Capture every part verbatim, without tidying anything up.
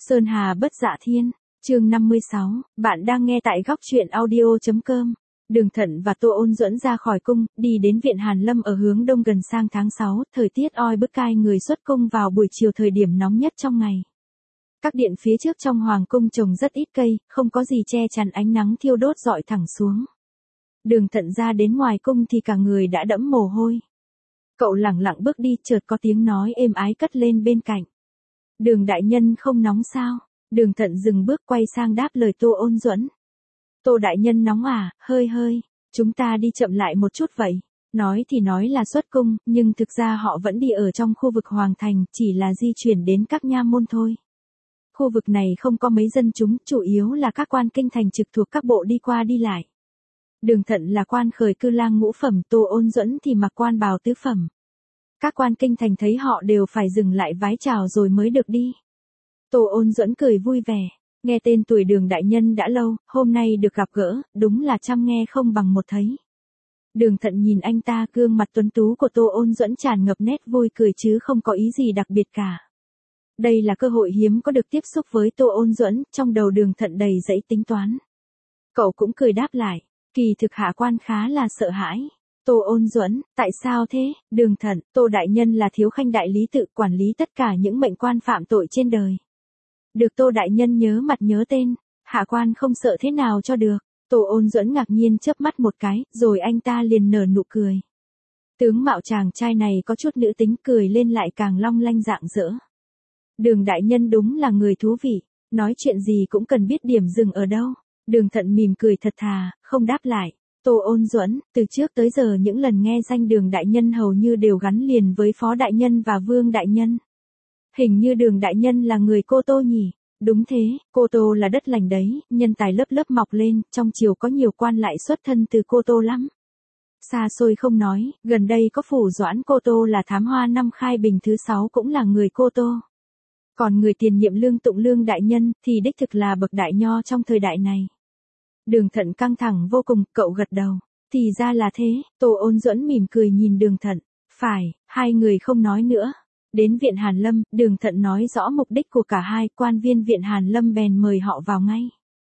Sơn Hà bất dạ thiên, chương năm mươi sáu, bạn đang nghe tại góc truyện audio chấm com. Đường Thận và Tô Ôn Duẫn ra khỏi cung, đi đến viện Hàn Lâm ở hướng đông gần sang tháng sáu, thời tiết oi bức cay người xuất cung vào buổi chiều thời điểm nóng nhất trong ngày. Các điện phía trước trong hoàng cung trồng rất ít cây, không có gì che chắn ánh nắng thiêu đốt rọi thẳng xuống. Đường Thận ra đến ngoài cung thì cả người đã đẫm mồ hôi. Cậu lẳng lặng bước đi, chợt có tiếng nói êm ái cất lên bên cạnh. Đường đại nhân không nóng sao? Đường Thận dừng bước quay sang đáp lời Tô Ôn Duẫn. Tô đại nhân nóng à, hơi hơi, chúng ta đi chậm lại một chút vậy. Nói thì nói là xuất cung, nhưng thực ra họ vẫn đi ở trong khu vực hoàng thành, chỉ là di chuyển đến các nha môn thôi. Khu vực này không có mấy dân chúng, chủ yếu là các quan kinh thành trực thuộc các bộ đi qua đi lại. Đường Thận là quan khởi cư lang ngũ phẩm, Tô Ôn Duẫn thì mặc quan bào tứ phẩm. Các quan kinh thành thấy họ đều phải dừng lại vái chào rồi mới được đi. Tô Ôn Duẫn cười vui vẻ, nghe tên tuổi Đường đại nhân đã lâu, hôm nay được gặp gỡ, đúng là trăm nghe không bằng một thấy. Đường Thận nhìn anh ta, gương mặt tuấn tú của Tô Ôn Duẫn tràn ngập nét vui cười chứ không có ý gì đặc biệt cả. Đây là cơ hội hiếm có được tiếp xúc với Tô Ôn Duẫn, trong đầu Đường Thận đầy dẫy tính toán. Cậu cũng cười đáp lại, kỳ thực hạ quan khá là sợ hãi. Tô Ôn Duẫn, tại sao thế? Đường Thận, Tô đại nhân là thiếu khanh đại lý tự, quản lý tất cả những mệnh quan phạm tội trên đời. Được Tô đại nhân nhớ mặt nhớ tên, hạ quan không sợ thế nào cho được. Tô Ôn Duẫn ngạc nhiên chớp mắt một cái, rồi anh ta liền nở nụ cười. Tướng mạo chàng trai này có chút nữ tính, cười lên lại càng long lanh rạng rỡ. Đường đại nhân đúng là người thú vị, nói chuyện gì cũng cần biết điểm dừng ở đâu. Đường Thận mỉm cười thật thà, không đáp lại. Tô Ôn Duẫn, từ trước tới giờ những lần nghe danh Đường đại nhân hầu như đều gắn liền với Phó đại nhân và Vương đại nhân. Hình như Đường đại nhân là người Cô Tô nhỉ? Đúng thế, Cô Tô là đất lành đấy, nhân tài lớp lớp mọc lên, trong triều có nhiều quan lại xuất thân từ Cô Tô lắm. Xa xôi không nói, gần đây có phủ doãn Cô Tô là thám hoa năm Khai Bình thứ sáu cũng là người Cô Tô. Còn người tiền nhiệm Lương Tụng Lương đại nhân thì đích thực là bậc đại nho trong thời đại này. Đường Thận căng thẳng vô cùng, cậu gật đầu. Thì ra là thế, Tô Ôn Duẫn mỉm cười nhìn Đường Thận. Phải, hai người không nói nữa. Đến viện Hàn Lâm, Đường Thận nói rõ mục đích của cả hai, quan viên viện Hàn Lâm bèn mời họ vào ngay.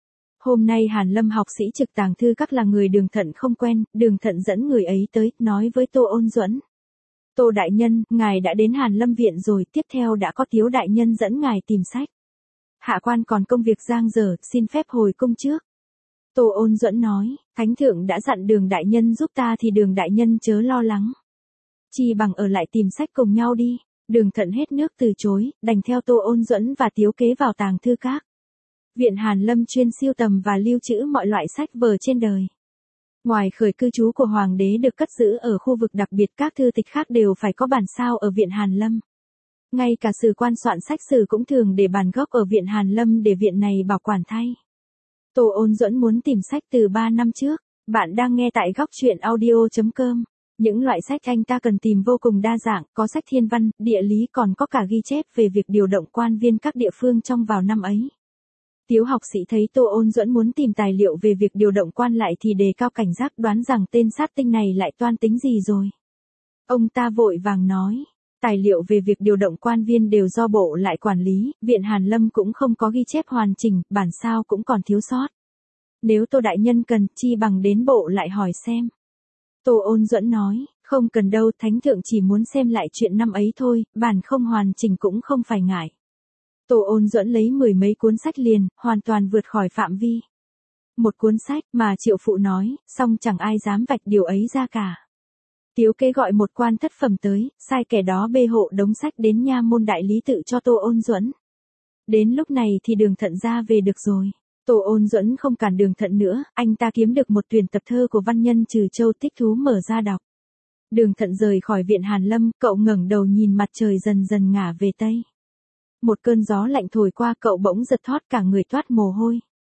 Hôm nay Hàn Lâm học sĩ trực tàng thư các là người Đường Thận không quen, Đường Thận dẫn người ấy tới, nói với Tô Ôn Duẫn. Tô đại nhân, ngài đã đến Hàn Lâm viện rồi, tiếp theo đã có Tiếu đại nhân dẫn ngài tìm sách. Hạ quan còn công việc giang dở, xin phép hồi cung trước. Tô Ôn Duẫn nói, Thánh thượng đã dặn Đường đại nhân giúp ta thì Đường đại nhân chớ lo lắng. Chi bằng ở lại tìm sách cùng nhau đi. Đường Thận hết nước từ chối, đành theo Tô Ôn Duẫn và Tiếu Kế vào tàng thư các. Viện Hàn Lâm chuyên sưu tầm và lưu trữ mọi loại sách vở trên đời. Ngoài khởi cư trú của hoàng đế được cất giữ ở khu vực đặc biệt, các thư tịch khác đều phải có bản sao ở viện Hàn Lâm. Ngay cả sử quan soạn sách sử cũng thường để bản gốc ở viện Hàn Lâm để viện này bảo quản thay. Tô Ôn Duẫn muốn tìm sách từ ba năm trước. Bạn đang nghe tại góc truyện audio chấm com. Những loại sách anh ta cần tìm vô cùng đa dạng, có sách thiên văn, địa lý, còn có cả ghi chép về việc điều động quan viên các địa phương trong vào năm ấy. Tiếu học sĩ thấy Tô Ôn Duẫn muốn tìm tài liệu về việc điều động quan lại thì đề cao cảnh giác, đoán rằng tên sát tinh này lại toan tính gì rồi. Ông ta vội vàng nói, tài liệu về việc điều động quan viên đều do bộ lại quản lý, viện Hàn Lâm cũng không có ghi chép hoàn chỉnh, bản sao cũng còn thiếu sót. Nếu Tô đại nhân cần, chi bằng đến bộ lại hỏi xem. Tô Ôn Duẫn nói, không cần đâu, Thánh thượng chỉ muốn xem lại chuyện năm ấy thôi, bản không hoàn chỉnh cũng không phải ngại. Tô Ôn Duẫn lấy mười mấy cuốn sách liền, hoàn toàn vượt khỏi phạm vi. Một cuốn sách mà Triệu Phụ nói, xong chẳng ai dám vạch điều ấy ra cả. Tiếu Kế gọi một quan thất phẩm tới, sai kẻ đó bê hộ đống sách đến nha môn đại lý tự cho Tô Ôn Duẫn. Đến lúc này thì Đường Thận ra về được rồi. Tô Ôn Duẫn không cản Đường Thận nữa, anh ta kiếm được một tuyển tập thơ của văn nhân Trừ Châu thích thú mở ra đọc. Đường Thận rời khỏi viện Hàn Lâm, cậu ngẩng đầu nhìn mặt trời dần dần ngả về tây. Một cơn gió lạnh thổi qua, cậu bỗng giật thót cả người toát mồ hôi.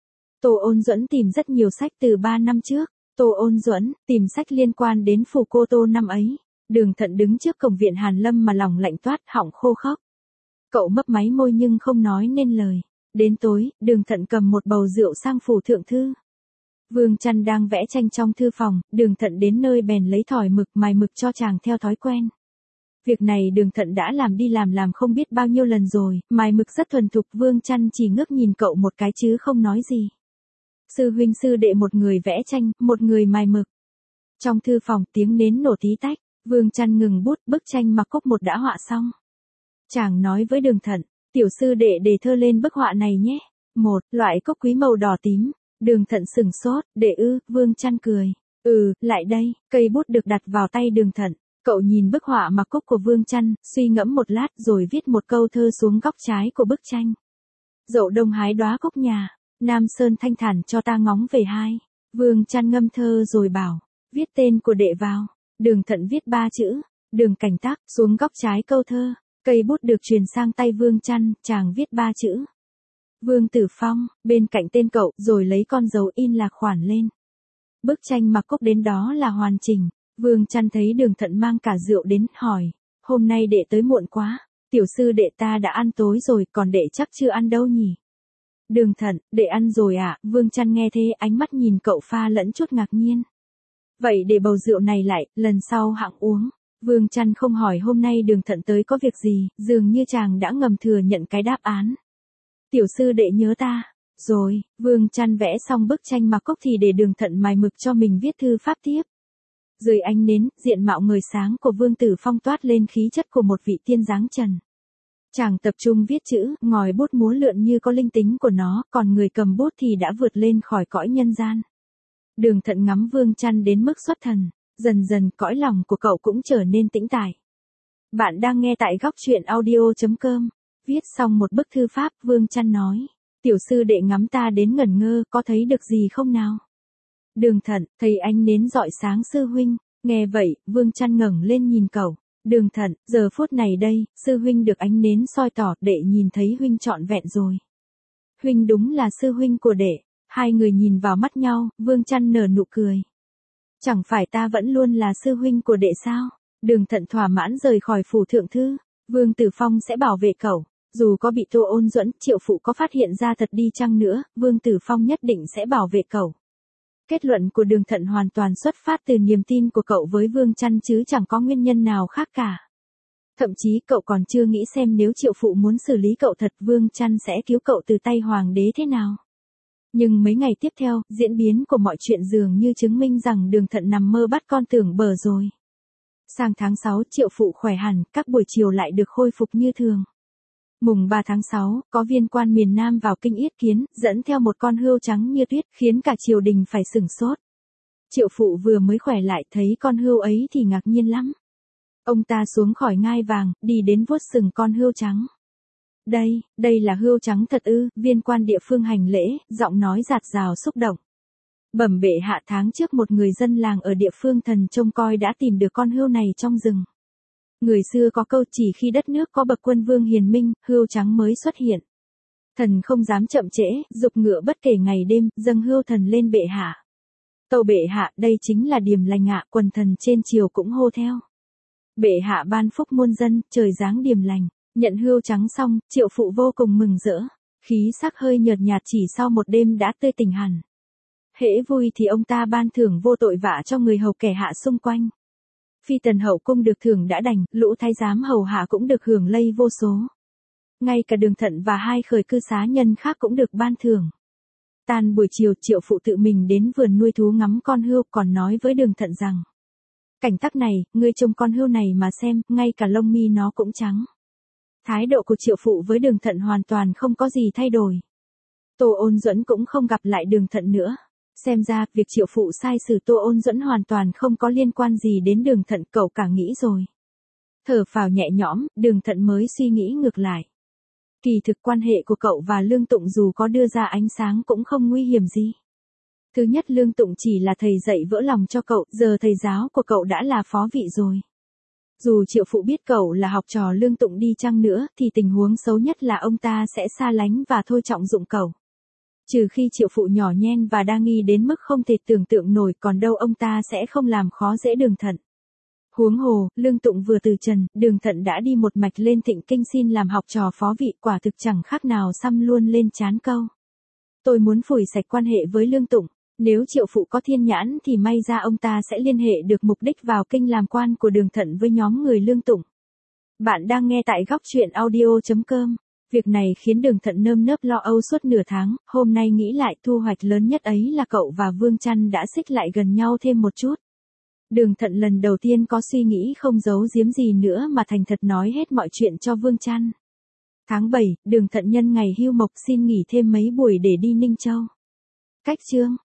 Tô Ôn Duẫn tìm rất nhiều sách từ ba năm trước. Tô Ôn Duẫn tìm sách liên quan đến phủ Cô Tô năm ấy. Đường Thận đứng trước cổng viện Hàn Lâm mà lòng lạnh toát, họng khô khốc. Cậu mấp máy môi nhưng không nói nên lời. Đến tối, Đường Thận cầm một bầu rượu sang phủ thượng thư. Vương Chăn đang vẽ tranh trong thư phòng, Đường Thận đến nơi bèn lấy thỏi mực mài mực cho chàng theo thói quen. Việc này Đường Thận đã làm đi làm làm không biết bao nhiêu lần rồi, mài mực rất thuần thục. Vương Chăn chỉ ngước nhìn cậu một cái chứ không nói gì. Sư huynh sư đệ một người vẽ tranh, một người mài mực. Trong thư phòng tiếng nến nổ tí tách, Vương Chăn ngừng bút, bức tranh Mặc Cúc một đã họa xong. Chàng nói với Đường Thận, tiểu sư đệ đề thơ lên bức họa này nhé. Một, loại cúc quý màu đỏ tím. Đường Thận sửng sốt, đệ ư, Vương Chăn cười. Ừ, lại đây, cây bút được đặt vào tay Đường Thận. Cậu nhìn bức họa Mặc Cúc của Vương Chăn, suy ngẫm một lát rồi viết một câu thơ xuống góc trái của bức tranh. Dậu đông hái đóa cúc nhà, Nam Sơn thanh thản cho ta ngóng về hai. Vương Chăn ngâm thơ rồi bảo, viết tên của đệ vào. Đường Thận viết ba chữ, Đường Cảnh Tác, xuống góc trái câu thơ. Cây bút được truyền sang tay Vương Chăn, chàng viết ba chữ. Vương Tử Phong, bên cạnh tên cậu, rồi lấy con dấu in lạc khoản lên. Bức tranh Mặc Cúc đến đó là hoàn chỉnh. Vương Chăn thấy Đường Thận mang cả rượu đến, hỏi, hôm nay đệ tới muộn quá, tiểu sư đệ ta đã ăn tối rồi, còn đệ chắc chưa ăn đâu nhỉ? Đường Thận, đệ ăn rồi ạ. Vương Chăn nghe thế ánh mắt nhìn cậu pha lẫn chút ngạc nhiên. Vậy để bầu rượu này lại, lần sau hẵng uống. Vương Chăn không hỏi hôm nay Đường Thận tới có việc gì, dường như chàng đã ngầm thừa nhận cái đáp án. Tiểu sư đệ nhớ ta. Rồi, Vương Chăn vẽ xong bức tranh Mặc Cúc thì để Đường Thận mài mực cho mình viết thư pháp tiếp. Dưới ánh nến, diện mạo ngời sáng của Vương Tử Phong toát lên khí chất của một vị tiên dáng trần. Chàng tập trung viết chữ, ngòi bút múa lượn như có linh tính của nó, còn người cầm bút thì đã vượt lên khỏi cõi nhân gian. Đường Thận ngắm Vương Chăn đến mức xuất thần, dần dần cõi lòng của cậu cũng trở nên tĩnh tại. Bạn đang nghe tại góc truyện audio chấm com. Viết xong một bức thư pháp, Vương Chăn nói, tiểu sư đệ ngắm ta đến ngẩn ngơ, có thấy được gì không nào? Đường Thận, thấy ánh nến rọi sáng sư huynh. Nghe vậy, Vương Chăn ngẩng lên nhìn cậu. Đường Thận, giờ phút này đây, sư huynh được ánh nến soi tỏ, đệ nhìn thấy huynh trọn vẹn rồi. Huynh đúng là sư huynh của đệ. Hai người nhìn vào mắt nhau, Vương Chăn nở nụ cười. Chẳng phải ta vẫn luôn là sư huynh của đệ sao? Đường Thận thỏa mãn rời khỏi phủ thượng thư. Vương Tử Phong sẽ bảo vệ cậu. Dù có bị Tô Ôn Duẫn, Triệu Phụ có phát hiện ra thật đi chăng nữa, Vương Tử Phong nhất định sẽ bảo vệ cậu. Kết luận của Đường Thận hoàn toàn xuất phát từ niềm tin của cậu với Vương Chăn chứ chẳng có nguyên nhân nào khác cả. Thậm chí cậu còn chưa nghĩ xem nếu Triệu Phụ muốn xử lý cậu thật, Vương Chăn sẽ cứu cậu từ tay hoàng đế thế nào. Nhưng mấy ngày tiếp theo, diễn biến của mọi chuyện dường như chứng minh rằng Đường Thận nằm mơ bắt con tưởng bờ rồi. Sang tháng sáu, Triệu Phụ khỏe hẳn, các buổi chiều lại được khôi phục như thường. Mùng ba tháng sáu, có viên quan miền Nam vào kinh yết kiến, dẫn theo một con hươu trắng như tuyết, khiến cả triều đình phải sửng sốt. Triệu Phụ vừa mới khỏe lại thấy con hươu ấy thì ngạc nhiên lắm. Ông ta xuống khỏi ngai vàng, đi đến vuốt sừng con hươu trắng. Đây, đây là hươu trắng thật ư? Viên quan địa phương hành lễ, giọng nói dạt dào xúc động. Bẩm bệ hạ, tháng trước một người dân làng ở địa phương thần trông coi đã tìm được con hươu này trong rừng. Người xưa có câu chỉ khi đất nước có bậc quân vương hiền minh, hươu trắng mới xuất hiện. Thần không dám chậm trễ, giục ngựa bất kể ngày đêm, dâng hươu thần lên bệ hạ. Tâu bệ hạ, đây chính là điềm lành ạ, quần thần trên triều cũng hô theo. Bệ hạ ban phúc muôn dân, trời giáng điềm lành. Nhận hươu trắng xong, Triệu Phụ vô cùng mừng rỡ. Khí sắc hơi nhợt nhạt chỉ sau một đêm đã tươi tỉnh hẳn. Hễ vui thì ông ta ban thưởng vô tội vạ cho người hầu kẻ hạ xung quanh. Phi tần hậu cung được thưởng đã đành, lũ thái giám hầu hạ cũng được hưởng lây vô số. Ngay cả Đường Thận và hai khởi cư xá nhân khác cũng được ban thưởng. Tan buổi chiều, Triệu Phụ tự mình đến vườn nuôi thú ngắm con hươu, còn nói với Đường Thận rằng: cảnh tắc này, ngươi trông con hươu này mà xem, ngay cả lông mi nó cũng trắng. Thái độ của Triệu Phụ với Đường Thận hoàn toàn không có gì thay đổi. Tô Ôn Duẫn cũng không gặp lại Đường Thận nữa. Xem ra, việc Triệu Phụ sai xử Tô Ôn Duẫn hoàn toàn không có liên quan gì đến Đường Thận, cậu cả nghĩ rồi. Thở phào nhẹ nhõm, Đường Thận mới suy nghĩ ngược lại. Kỳ thực quan hệ của cậu và Lương Tụng dù có đưa ra ánh sáng cũng không nguy hiểm gì. Thứ nhất, Lương Tụng chỉ là thầy dạy vỡ lòng cho cậu, giờ thầy giáo của cậu đã là phó vị rồi. Dù Triệu Phụ biết cậu là học trò Lương Tụng đi chăng nữa, thì tình huống xấu nhất là ông ta sẽ xa lánh và thôi trọng dụng cậu. Trừ khi Triệu Phụ nhỏ nhen và đa nghi đến mức không thể tưởng tượng nổi, còn đâu ông ta sẽ không làm khó dễ Đường Thận. Huống hồ, Lương Tụng vừa từ trần, Đường Thận đã đi một mạch lên Thịnh Kinh xin làm học trò phó vị, quả thực chẳng khác nào xăm luôn lên trán câu. Tôi muốn phủi sạch quan hệ với Lương Tụng. Nếu Triệu Phụ có thiên nhãn thì may ra ông ta sẽ liên hệ được mục đích vào kinh làm quan của Đường Thận với nhóm người Lương Tụng. Bạn đang nghe tại góc chuyện audio chấm com. Việc này khiến Đường Thận nơm nớp lo âu suốt nửa tháng, hôm nay nghĩ lại thu hoạch lớn nhất ấy là cậu và Vương Trăn đã xích lại gần nhau thêm một chút. Đường Thận lần đầu tiên có suy nghĩ không giấu giếm gì nữa mà thành thật nói hết mọi chuyện cho Vương Trăn. Tháng bảy, Đường Thận nhân ngày hưu mộc xin nghỉ thêm mấy buổi để đi Ninh Châu. Cách chương